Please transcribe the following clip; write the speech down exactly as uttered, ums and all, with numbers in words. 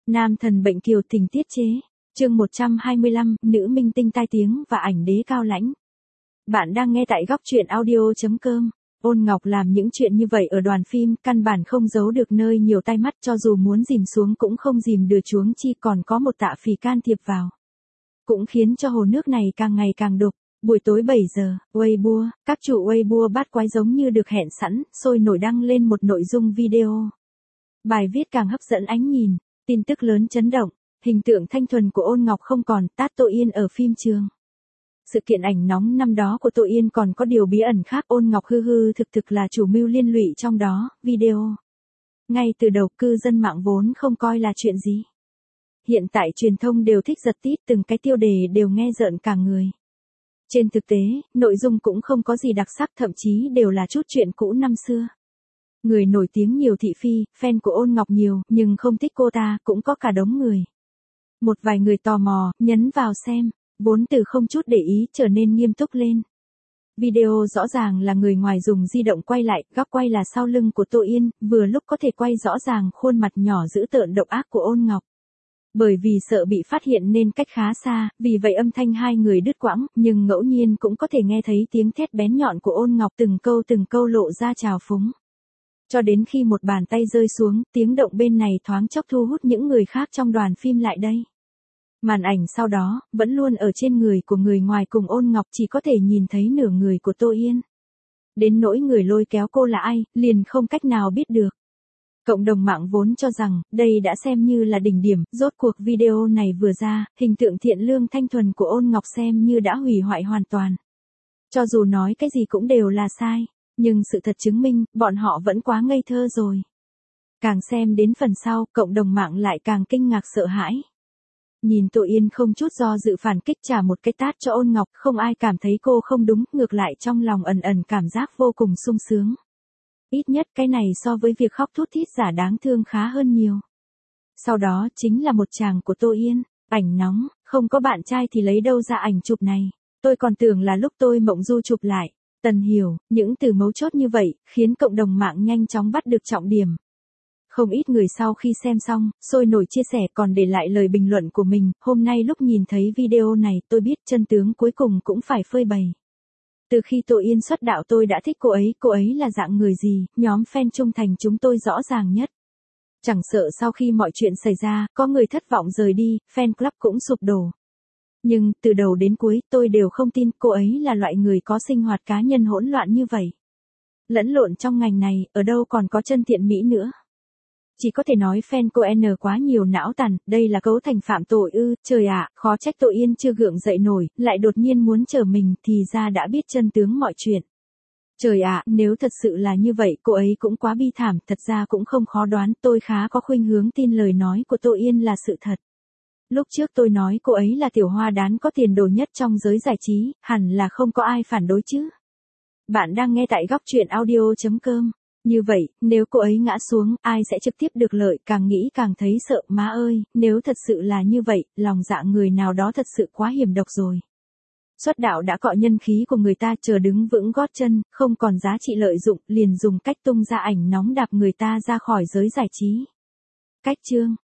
Nam thần bệnh kiều tình tiết chế. Chương một trăm hai mươi lăm, nữ minh tinh tai tiếng và ảnh đế cao lãnh. Bạn đang nghe tại góc truyện audio chấm com. Ôn Ngọc làm những chuyện như vậy ở đoàn phim, căn bản không giấu được nơi nhiều tai mắt, cho dù muốn dìm xuống cũng không dìm được, chuống chi còn có một tạ phì can thiệp vào. Cũng khiến cho hồ nước này càng ngày càng đục. Buổi tối bảy giờ, Weibo, các chủ Weibo bát quái giống như được hẹn sẵn, sôi nổi đăng lên một nội dung video. Bài viết càng hấp dẫn ánh nhìn, tin tức lớn chấn động, hình tượng thanh thuần của Ôn Ngọc không còn, tát Tô Yên ở phim trường. Sự kiện ảnh nóng năm đó của Tô Yên còn có điều bí ẩn khác, Ôn Ngọc hư hư thực thực là chủ mưu liên lụy trong đó, video. Ngay từ đầu cư dân mạng vốn không coi là chuyện gì. Hiện tại truyền thông đều thích giật tít, từng cái tiêu đề đều nghe rợn cả người. Trên thực tế, nội dung cũng không có gì đặc sắc, thậm chí đều là chút chuyện cũ năm xưa. Người nổi tiếng nhiều thị phi, fan của Ôn Ngọc nhiều, nhưng không thích cô ta, cũng có cả đống người. Một vài người tò mò, nhấn vào xem, vốn từ không chút để ý trở nên nghiêm túc lên. Video rõ ràng là người ngoài dùng di động quay lại, góc quay là sau lưng của Tô Yên, vừa lúc có thể quay rõ ràng khuôn mặt nhỏ dữ tợn độc ác của Ôn Ngọc. Bởi vì sợ bị phát hiện nên cách khá xa, vì vậy âm thanh hai người đứt quãng, nhưng ngẫu nhiên cũng có thể nghe thấy tiếng thét bén nhọn của Ôn Ngọc, từng câu từng câu lộ ra trào phúng. Cho đến khi một bàn tay rơi xuống, tiếng động bên này thoáng chốc thu hút những người khác trong đoàn phim lại đây. Màn ảnh sau đó, vẫn luôn ở trên người của người ngoài cùng Ôn Ngọc, chỉ có thể nhìn thấy nửa người của Tô Yên. Đến nỗi người lôi kéo cô là ai, liền không cách nào biết được. Cộng đồng mạng vốn cho rằng, đây đã xem như là đỉnh điểm, rốt cuộc video này vừa ra, hình tượng thiện lương thanh thuần của Ôn Ngọc xem như đã hủy hoại hoàn toàn. Cho dù nói cái gì cũng đều là sai, nhưng sự thật chứng minh, bọn họ vẫn quá ngây thơ rồi. Càng xem đến phần sau, cộng đồng mạng lại càng kinh ngạc sợ hãi. Nhìn Tô Yên không chút do dự phản kích trả một cái tát cho Ôn Ngọc, không ai cảm thấy cô không đúng, ngược lại trong lòng ẩn ẩn cảm giác vô cùng sung sướng. Ít nhất cái này so với việc khóc thút thít giả đáng thương khá hơn nhiều. Sau đó chính là một chàng của Tô Yên, ảnh nóng, không có bạn trai thì lấy đâu ra ảnh chụp này. Tôi còn tưởng là lúc tôi mộng du chụp lại. Tần hiểu, những từ mấu chốt như vậy, khiến cộng đồng mạng nhanh chóng bắt được trọng điểm. Không ít người sau khi xem xong, sôi nổi chia sẻ còn để lại lời bình luận của mình, hôm nay lúc nhìn thấy video này tôi biết chân tướng cuối cùng cũng phải phơi bày. Từ khi Tô Yên xuất đạo tôi đã thích cô ấy, cô ấy là dạng người gì, nhóm fan trung thành chúng tôi rõ ràng nhất. Chẳng sợ sau khi mọi chuyện xảy ra, có người thất vọng rời đi, fan club cũng sụp đổ. Nhưng, từ đầu đến cuối, tôi đều không tin cô ấy là loại người có sinh hoạt cá nhân hỗn loạn như vậy. Lẫn lộn trong ngành này, ở đâu còn có chân thiện mỹ nữa. Chỉ có thể nói fan cô N quá nhiều não tàn, đây là cấu thành phạm tội ư, trời ạ, khó trách Tô Yên chưa gượng dậy nổi, lại đột nhiên muốn trở mình, thì ra đã biết chân tướng mọi chuyện. Trời ạ, nếu thật sự là như vậy, cô ấy cũng quá bi thảm, thật ra cũng không khó đoán, tôi khá có khuynh hướng tin lời nói của Tô Yên là sự thật. Lúc trước tôi nói cô ấy là tiểu hoa đán có tiền đồ nhất trong giới giải trí, hẳn là không có ai phản đối chứ. Bạn đang nghe tại góc truyện audio chấm com. Như vậy, nếu cô ấy ngã xuống, ai sẽ trực tiếp được lợi, càng nghĩ càng thấy sợ, má ơi, nếu thật sự là như vậy, lòng dạ người nào đó thật sự quá hiểm độc rồi. Xuất đạo đã cọ nhân khí của người ta, chờ đứng vững gót chân, không còn giá trị lợi dụng, liền dùng cách tung ra ảnh nóng đạp người ta ra khỏi giới giải trí. Cách chương